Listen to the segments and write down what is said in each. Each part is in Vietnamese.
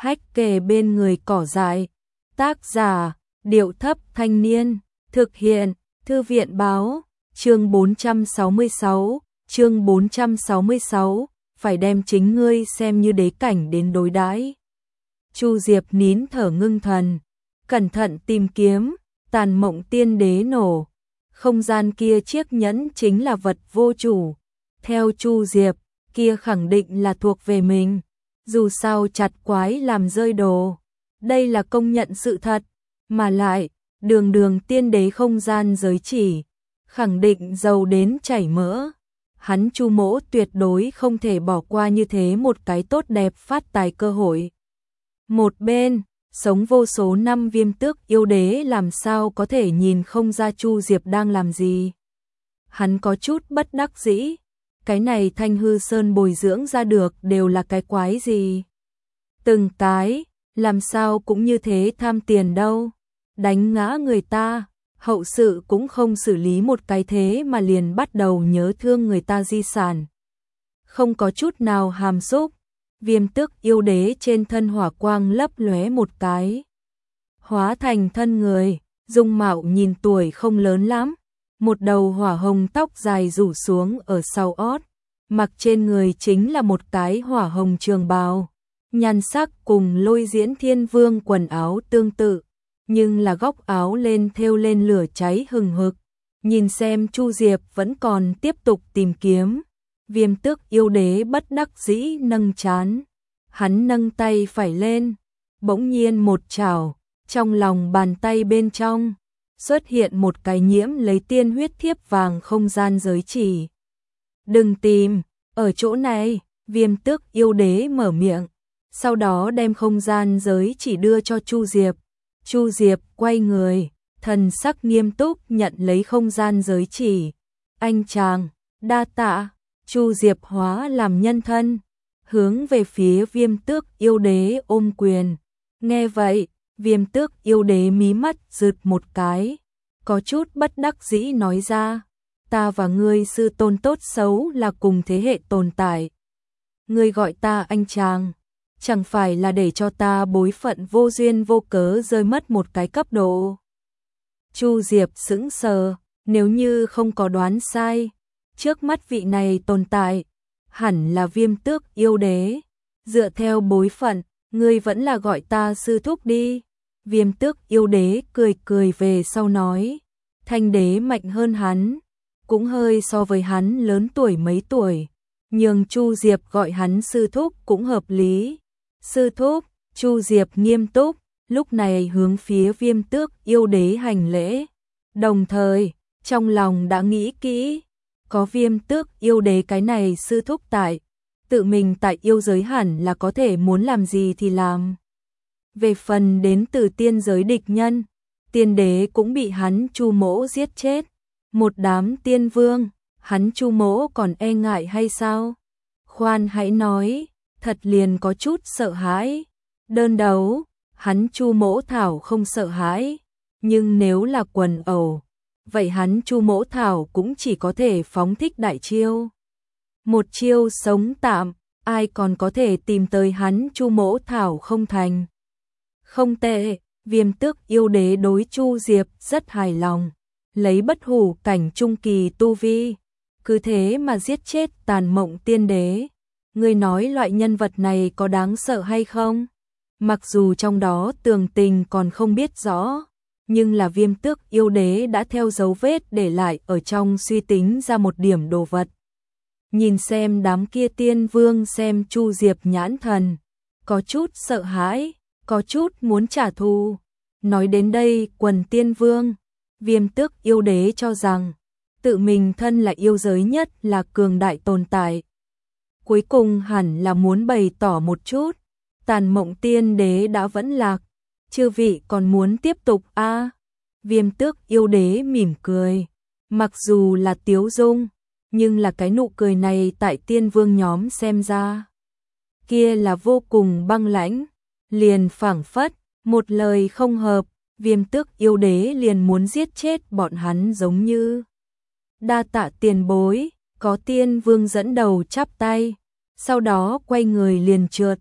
hách kề bên người cỏ dại. Tác giả, Điệu Thấp Thanh Niên, thực hiện, Thư viện Báo, chương 466, phải đem chính ngươi xem như đế cảnh đến đối đãi. Chu Diệp nín thở ngưng thần, cẩn thận tìm kiếm, Tàn Mộng Tiên Đế nổ. Không gian kia chiếc nhẫn chính là vật vô chủ. Theo Chu Diệp, kia khẳng định là thuộc về mình. Dù sao chặt quái làm rơi đồ. Đây là công nhận sự thật. Mà lại, đường tiên đế không gian giới chỉ. Khẳng định giàu đến chảy mỡ. Hắn Chu Mỗ tuyệt đối không thể bỏ qua như thế một cái tốt đẹp phát tài cơ hội. Một bên, sống vô số năm Viêm Tước yêu đế làm sao có thể nhìn không ra Chu Diệp đang làm gì. Hắn có chút bất đắc dĩ, cái này Thanh Hư Sơn bồi dưỡng ra được đều là cái quái gì. Từng cái, làm sao cũng như thế tham tiền đâu, đánh ngã người ta, hậu sự cũng không xử lý một cái thế mà liền bắt đầu nhớ thương người ta di sản. Không có chút nào hàm xúc. Viêm Tước yêu đế trên thân hỏa quang lấp lóe một cái, hóa thành thân người, dung mạo nhìn tuổi không lớn lắm, một đầu hỏa hồng tóc dài rủ xuống ở sau ót, mặc trên người chính là một cái hỏa hồng trường bào, nhan sắc cùng Lôi Diễn Thiên Vương quần áo tương tự, nhưng là góc áo lên thêu lên lửa cháy hừng hực. Nhìn xem Chu Diệp vẫn còn tiếp tục tìm kiếm. Viêm Tước yêu đế bất đắc dĩ nâng trán, hắn nâng tay phải lên, bỗng nhiên một chảo, trong lòng bàn tay bên trong xuất hiện một cái nhiễm lấy tiên huyết thiếp vàng không gian giới chỉ. Đừng tìm, ở chỗ này, Viêm Tước yêu đế mở miệng, sau đó đem không gian giới chỉ đưa cho Chu Diệp. Chu Diệp quay người, thần sắc nghiêm túc nhận lấy không gian giới chỉ. Anh chàng, đa tạ. Chu Diệp hóa làm nhân thân, hướng về phía Viêm Tước yêu đế ôm quyền. Nghe vậy, Viêm Tước yêu đế mí mắt rực một cái, có chút bất đắc dĩ nói ra, ta và ngươi sư tôn tốt xấu là cùng thế hệ tồn tại. Ngươi gọi ta anh chàng, chẳng phải là để cho ta bối phận vô duyên vô cớ rơi mất một cái cấp độ. Chu Diệp sững sờ, nếu như không có đoán sai, trước mắt vị này tồn tại, hẳn là Viêm Tước yêu đế. Dựa theo bối phận, ngươi vẫn là gọi ta sư thúc đi. Viêm Tước yêu đế cười cười về sau nói, Thanh đế mạnh hơn hắn, cũng hơi so với hắn lớn tuổi mấy tuổi, nhưng Chu Diệp gọi hắn sư thúc cũng hợp lý. Sư thúc, Chu Diệp nghiêm túc, lúc này hướng phía Viêm Tước yêu đế hành lễ, đồng thời, trong lòng đã nghĩ kỹ. Có Viêm Tước yêu đế cái này sư thúc tại, tự mình tại yêu giới hẳn là có thể muốn làm gì thì làm. Về phần đến từ tiên giới địch nhân, tiên đế cũng bị hắn Chu Mỗ giết chết. Một đám tiên vương, hắn Chu Mỗ còn e ngại hay sao? Khoan hãy nói, thật liền có chút sợ hãi. Đơn đấu, hắn Chu Mỗ thảo không sợ hãi, nhưng nếu là quần ẩu, vậy hắn Chu Mỗ thảo cũng chỉ có thể phóng thích đại chiêu. Một chiêu sống tạm, ai còn có thể tìm tới hắn Chu Mỗ thảo không thành. Không tệ, Viêm Tước yêu đế đối Chu Diệp rất hài lòng, lấy bất hủ cảnh trung kỳ tu vi, cứ thế mà giết chết Tàn Mộng Tiên Đế. Ngươi nói loại nhân vật này có đáng sợ hay không? Mặc dù trong đó tường tình còn không biết rõ, nhưng là Viêm Tước yêu đế đã theo dấu vết để lại ở trong suy tính ra một điểm đồ vật. Nhìn xem đám kia tiên vương xem Chu Diệp nhãn thần, có chút sợ hãi, có chút muốn trả thù. Nói đến đây quần tiên vương, Viêm Tước yêu đế cho rằng, tự mình thân là yêu giới nhất là cường đại tồn tại. Cuối cùng hẳn là muốn bày tỏ một chút, Tàn Mộng Tiên Đế đã vẫn lạc. Chư vị còn muốn tiếp tục a? Viêm Tước yêu đế mỉm cười, mặc dù là tiếu dung, nhưng là cái nụ cười này tại tiên vương nhóm xem ra, kia là vô cùng băng lãnh, liền phảng phất, một lời không hợp, Viêm Tước yêu đế liền muốn giết chết bọn hắn giống như. Đa tạ tiền bối, có tiên vương dẫn đầu chắp tay, sau đó quay người liền trượt,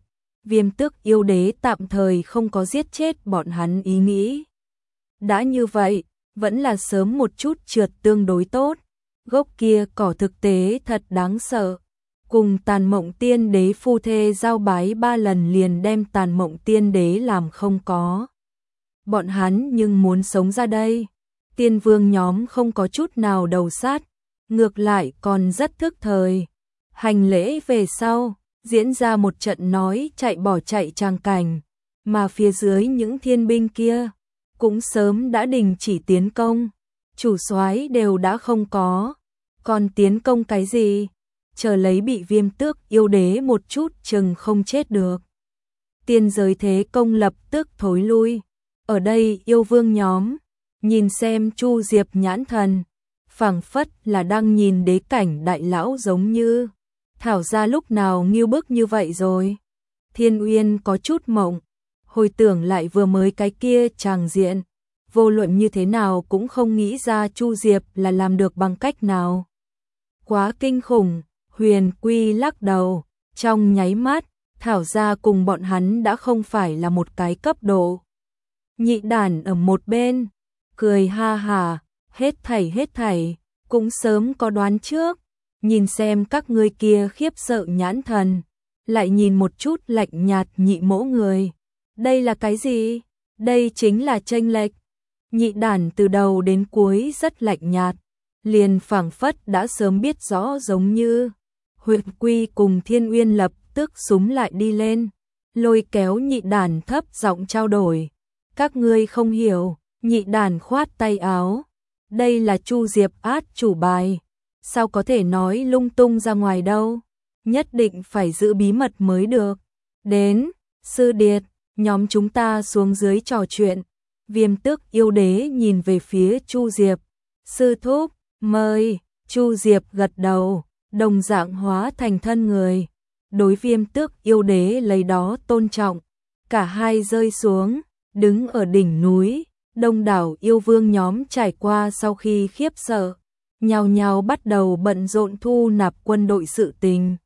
Viêm Tước yêu đế tạm thời không có giết chết bọn hắn ý nghĩ. Đã như vậy, vẫn là sớm một chút trượt tương đối tốt. Gốc kia cỏ thực tế thật đáng sợ. Cùng Tàn Mộng Tiên Đế phu thê giao bái 3 lần liền đem Tàn Mộng Tiên Đế làm không có. Bọn hắn nhưng muốn sống ra đây. Tiên vương nhóm không có chút nào đầu sát, ngược lại còn rất thức thời. Hành lễ về sau, diễn ra một trận nói chạy bỏ chạy tràng cảnh, mà phía dưới những thiên binh kia cũng sớm đã đình chỉ tiến công. Chủ soái đều đã không có, còn tiến công cái gì? Chờ lấy bị Viêm Tước yêu đế một chút chừng không chết được. Tiên giới thế công lập tức thối lui. Ở đây yêu vương nhóm nhìn xem Chu Diệp nhãn thần, phảng phất là đang nhìn đế cảnh đại lão giống như. Thảo ra lúc nào nghiêu bức như vậy rồi. Thiên Uyên có chút mộng, hồi tưởng lại vừa mới cái kia tràng diện, vô luận như thế nào cũng không nghĩ ra Chu Diệp là làm được bằng cách nào. Quá kinh khủng. Huyền Quy lắc đầu, trong nháy mắt, Thảo ra cùng bọn hắn đã không phải là một cái cấp độ. Nhị đản ở một bên, cười ha hà, hết thảy, cũng sớm có đoán trước, nhìn xem các ngươi kia khiếp sợ nhãn thần, lại nhìn một chút lạnh nhạt nhị mỗ người. Đây là cái gì? Đây chính là chênh lệch. Nhị đản từ đầu đến cuối rất lạnh nhạt, liền phảng phất đã sớm biết rõ giống như. Huyền Quy cùng Thiên Uyên lập tức xúm lại đi lên, lôi kéo nhị đản thấp giọng trao đổi. Các ngươi không hiểu, nhị đản khoát tay áo. Đây là Chu Diệp át chủ bài, sao có thể nói lung tung ra ngoài đâu, nhất định phải giữ bí mật mới được. Đến, Sư Điệt, nhóm chúng ta xuống dưới trò chuyện. Viêm Tước yêu đế nhìn về phía Chu Diệp. Sư thúc, mời. Chu Diệp gật đầu, đồng dạng hóa thành thân người. Đối Viêm Tước yêu đế lấy đó tôn trọng. Cả hai rơi xuống, đứng ở đỉnh núi. Đông đảo yêu vương nhóm trải qua sau khi khiếp sợ, nhao nhao bắt đầu bận rộn thu nạp quân đội sự tình.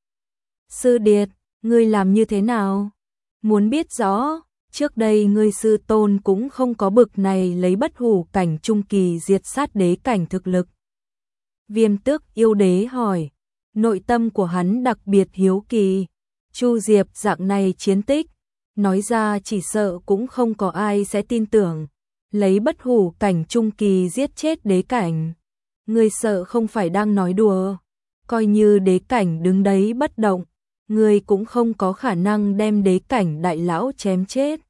Sư Điệt, ngươi làm như thế nào? Muốn biết rõ, trước đây ngươi sư tôn cũng không có bực này lấy bất hủ cảnh trung kỳ diệt sát đế cảnh thực lực. Viêm Tước yêu đế hỏi, nội tâm của hắn đặc biệt hiếu kỳ. Chu Diệp dạng này chiến tích, nói ra chỉ sợ cũng không có ai sẽ tin tưởng. Lấy bất hủ cảnh trung kỳ giết chết đế cảnh. Ngươi sợ không phải đang nói đùa. Coi như đế cảnh đứng đấy bất động, ngươi cũng không có khả năng đem đế cảnh đại lão chém chết.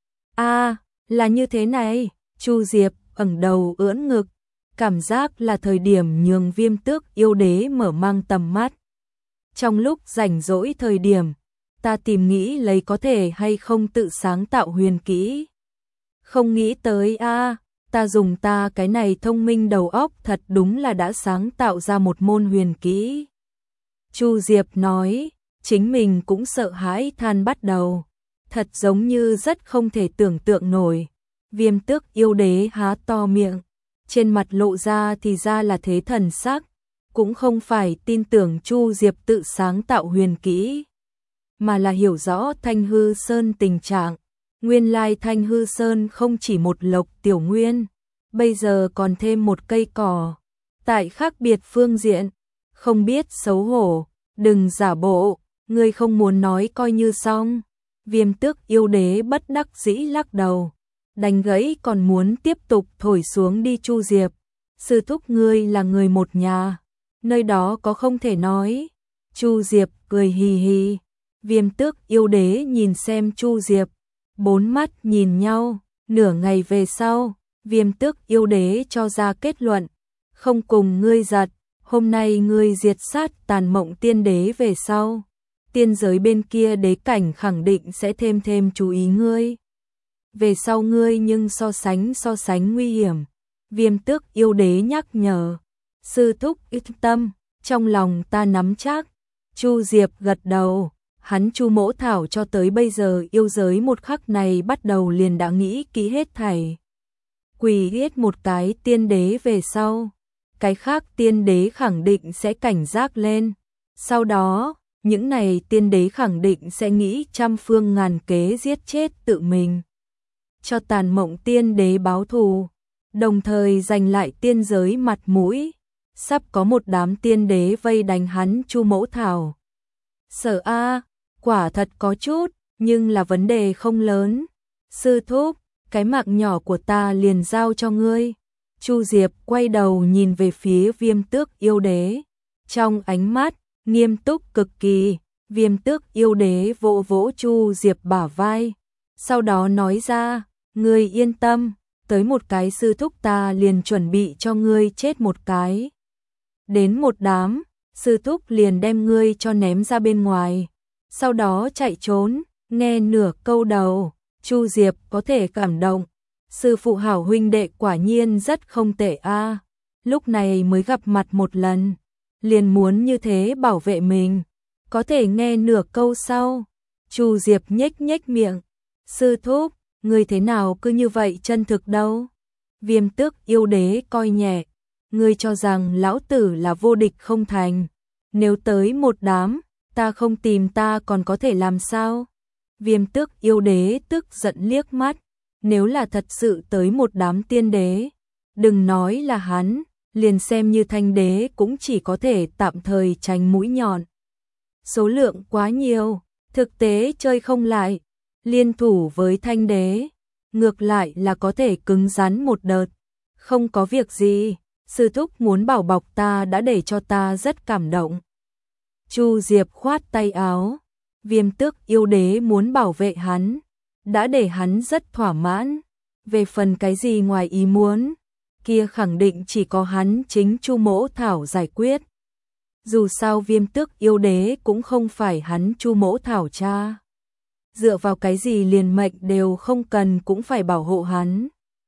À, là như thế này. Chu Diệp ẩn đầu ưỡn ngực, cảm giác là thời điểm nhường Viêm Tước yêu đế mở mang tầm mắt. Trong lúc rảnh rỗi thời điểm, ta tìm nghĩ lấy có thể hay không tự sáng tạo huyền kỹ. Không nghĩ tới a, ta dùng ta cái này thông minh đầu óc thật đúng là đã sáng tạo ra một môn huyền kỹ. Chu Diệp nói, chính mình cũng sợ hãi than bắt đầu. Thật giống như rất không thể tưởng tượng nổi. Viêm Tước yêu đế há to miệng, trên mặt lộ ra thì ra là thế thần sắc, cũng không phải tin tưởng Chu Diệp tự sáng tạo huyền kỹ, mà là hiểu rõ Thanh Hư Sơn tình trạng. Nguyên lai Thanh Hư Sơn không chỉ một lộc tiểu nguyên, bây giờ còn thêm một cây cỏ. Tại khác biệt phương diện, không biết xấu hổ, đừng giả bộ, ngươi không muốn nói coi như xong. Viêm Tước yêu đế bất đắc dĩ lắc đầu, đành gãy còn muốn tiếp tục thổi xuống đi. Chu Diệp, sư thúc ngươi là người một nhà, nơi đó có không thể nói. Chu Diệp cười hì hì. Viêm Tước yêu đế nhìn xem Chu Diệp, bốn mắt nhìn nhau. Nửa ngày về sau, Viêm Tước yêu đế cho ra kết luận, không cùng ngươi giật. Hôm nay ngươi diệt sát Tàn Mộng Tiên Đế về sau, tiên giới bên kia đế cảnh khẳng định sẽ thêm chú ý ngươi. Về sau ngươi nhưng so sánh nguy hiểm. Viêm Tước yêu đế nhắc nhở. Sư thúc yên tâm, trong lòng ta nắm chắc. Chu Diệp gật đầu. Hắn Chu Mỗ Thảo cho tới bây giờ yêu giới một khắc này bắt đầu liền đã nghĩ kỹ hết thảy. Quỳ giết một cái tiên đế về sau, cái khác tiên đế khẳng định sẽ cảnh giác lên. Sau đó, những này tiên đế khẳng định sẽ nghĩ trăm phương ngàn kế giết chết tự mình. Cho Tàn Mộng tiên đế báo thù, đồng thời giành lại tiên giới mặt mũi. Sắp có một đám tiên đế vây đánh hắn Chu Mẫu Thảo. Sợ a, quả thật có chút, nhưng là vấn đề không lớn. Sư thúc, cái mạng nhỏ của ta liền giao cho ngươi. Chu Diệp quay đầu nhìn về phía Viêm Tước yêu đế. Trong ánh mắt, nghiêm túc cực kỳ, Viêm Tước yêu đế vỗ vỗ Chu Diệp bả vai. Sau đó nói ra, ngươi yên tâm, tới một cái sư thúc ta liền chuẩn bị cho ngươi chết một cái. Đến một đám, sư thúc liền đem ngươi cho ném ra bên ngoài. Sau đó chạy trốn, nghe nửa câu đầu, Chu Diệp có thể cảm động. Sư phụ hảo huynh đệ quả nhiên rất không tệ a. Lúc này mới gặp mặt một lần, liền muốn như thế bảo vệ mình. Có thể nghe nửa câu sau, Chu Diệp nhếch nhếch miệng. Sư thúc, ngươi thế nào cứ như vậy chân thực đâu? Viêm Tước yêu đế coi nhẹ. Ngươi cho rằng lão tử là vô địch không thành. Nếu tới một đám, ta không tìm ta còn có thể làm sao? Viêm Tước yêu đế tức giận liếc mắt. Nếu là thật sự tới một đám tiên đế, đừng nói là hắn, liền xem như thanh đế cũng chỉ có thể tạm thời tránh mũi nhọn. Số lượng quá nhiều, thực tế chơi không lại, liên thủ với thanh đế, ngược lại là có thể cứng rắn một đợt. Không có việc gì, sư thúc muốn bảo bọc ta đã để cho ta rất cảm động. Chu Diệp khoát tay áo, Viêm Tước yêu đế muốn bảo vệ hắn, đã để hắn rất thỏa mãn. Về phần cái gì ngoài ý muốn, kia khẳng định chỉ có hắn chính Chu Mẫu Thảo giải quyết. Dù sao Viêm Tước yêu đế cũng không phải hắn Chu Mẫu Thảo cha. Dựa vào cái gì liền mệnh đều không cần cũng phải bảo hộ hắn.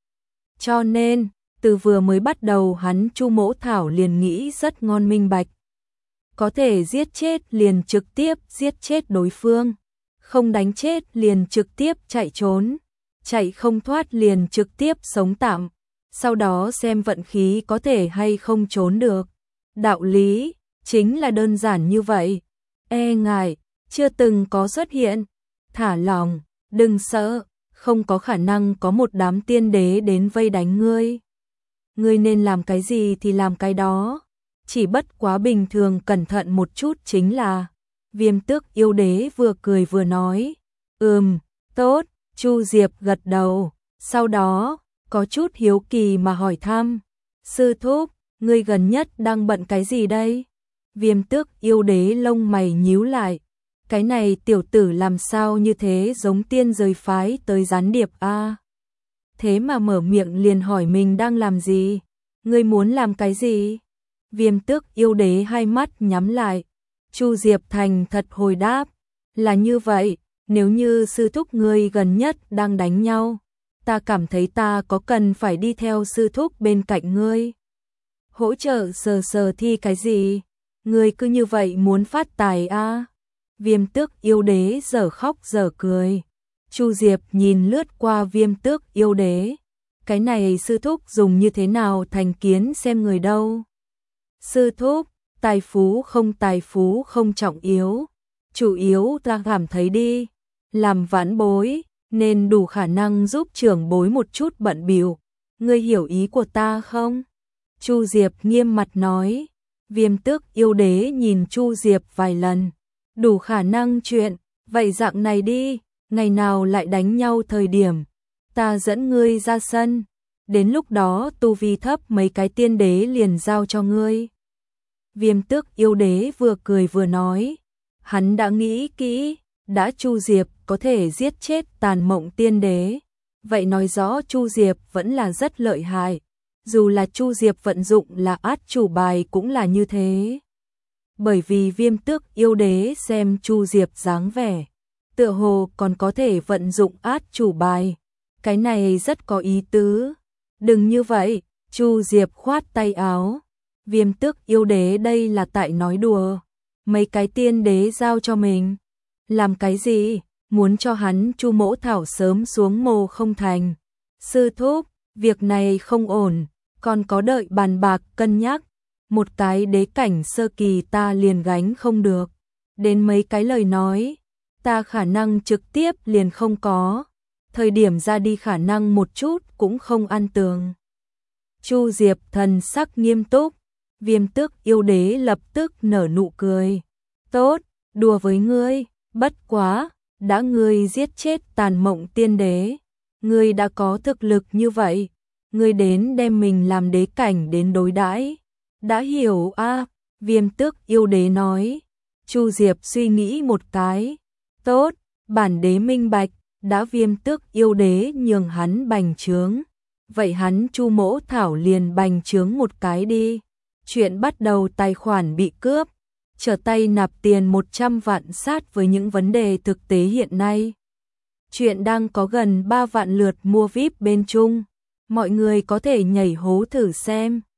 Cho nên, từ vừa mới bắt đầu hắn Chu Mẫu Thảo liền nghĩ rất ngon minh bạch. Có thể giết chết liền trực tiếp giết chết đối phương. Không đánh chết liền trực tiếp chạy trốn. Chạy không thoát liền trực tiếp sống tạm. Sau đó xem vận khí có thể hay không trốn được. Đạo lý, chính là đơn giản như vậy. E ngại, chưa từng có xuất hiện. Thả lòng, đừng sợ, không có khả năng có một đám tiên đế đến vây đánh ngươi. Ngươi nên làm cái gì thì làm cái đó. Chỉ bất quá bình thường cẩn thận một chút chính là. Viêm Tước yêu đế vừa cười vừa nói. Tốt, Chu Diệp gật đầu. Sau đó, có chút hiếu kỳ mà hỏi thăm. Sư thúc, ngươi gần nhất đang bận cái gì đây? Viêm Tước yêu đế lông mày nhíu lại. Cái này tiểu tử làm sao như thế giống tiên giới phái tới gián điệp a? Thế mà mở miệng liền hỏi mình đang làm gì? Ngươi muốn làm cái gì? Viêm Tước yêu đế hai mắt nhắm lại. Chu Diệp thành thật hồi đáp. Là như vậy, nếu như sư thúc ngươi gần nhất đang đánh nhau, ta cảm thấy ta có cần phải đi theo sư thúc bên cạnh ngươi. Hỗ trợ sờ thi cái gì? Ngươi cứ như vậy muốn phát tài a? Viêm Tước yêu đế dở khóc dở cười. Chu Diệp nhìn lướt qua Viêm Tước yêu đế. Cái này sư thúc dùng như thế nào thành kiến xem người đâu? Sư thúc, tài phú không trọng yếu. Chủ yếu ta cảm thấy đi. Làm vãn bối, nên đủ khả năng giúp trưởng bối một chút bận bịu. Ngươi hiểu ý của ta không? Chu Diệp nghiêm mặt nói. Viêm Tước yêu đế nhìn Chu Diệp vài lần. Đủ khả năng chuyện, vậy dạng này đi, ngày nào lại đánh nhau thời điểm. Ta dẫn ngươi ra sân. Đến lúc đó tu vi thấp mấy cái tiên đế liền giao cho ngươi. Viêm Tước yêu đế vừa cười vừa nói. Hắn đã nghĩ kỹ, đã Chu Diệp có thể giết chết Tàn Mộng tiên đế. Vậy nói rõ Chu Diệp vẫn là rất lợi hại. Dù là Chu Diệp vận dụng là át chủ bài cũng là như thế. Bởi vì Viêm Tước yêu đế xem Chu Diệp dáng vẻ, tựa hồ còn có thể vận dụng át chủ bài. Cái này rất có ý tứ. Đừng như vậy, Chu Diệp khoát tay áo. Viêm Tước yêu đế đây là tại nói đùa. Mấy cái tiên đế giao cho mình. Làm cái gì? Muốn cho hắn Chu Mẫu Thảo sớm xuống mồ không thành. Sư thúc, việc này không ổn, còn có đợi bàn bạc cân nhắc. Một cái đế cảnh sơ kỳ ta liền gánh không được. đến mấy cái lời nói, ta khả năng trực tiếp liền không có, thời điểm ra đi khả năng một chút cũng không ăn tường. Chu Diệp thần sắc nghiêm túc, Viêm Tước yêu đế lập tức nở nụ cười. Tốt, đùa với ngươi, bất quá, đã ngươi giết chết Tàn Mộng Tiên Đế, ngươi đã có thực lực như vậy, ngươi đến đem mình làm đế cảnh đến đối đãi. Đã hiểu a? Viêm Tước yêu đế nói. Chu Diệp suy nghĩ một cái. Tốt, bản đế minh bạch, đã Viêm Tước yêu đế nhường hắn bành trướng. Vậy hắn Chu Mỗ Thảo liền bành trướng một cái đi. Chuyện bắt đầu tài khoản bị cướp, trở tay nạp tiền 100 vạn sát với những vấn đề thực tế hiện nay. Chuyện đang có gần 3 vạn lượt mua VIP bên Trung. Mọi người có thể nhảy hố thử xem.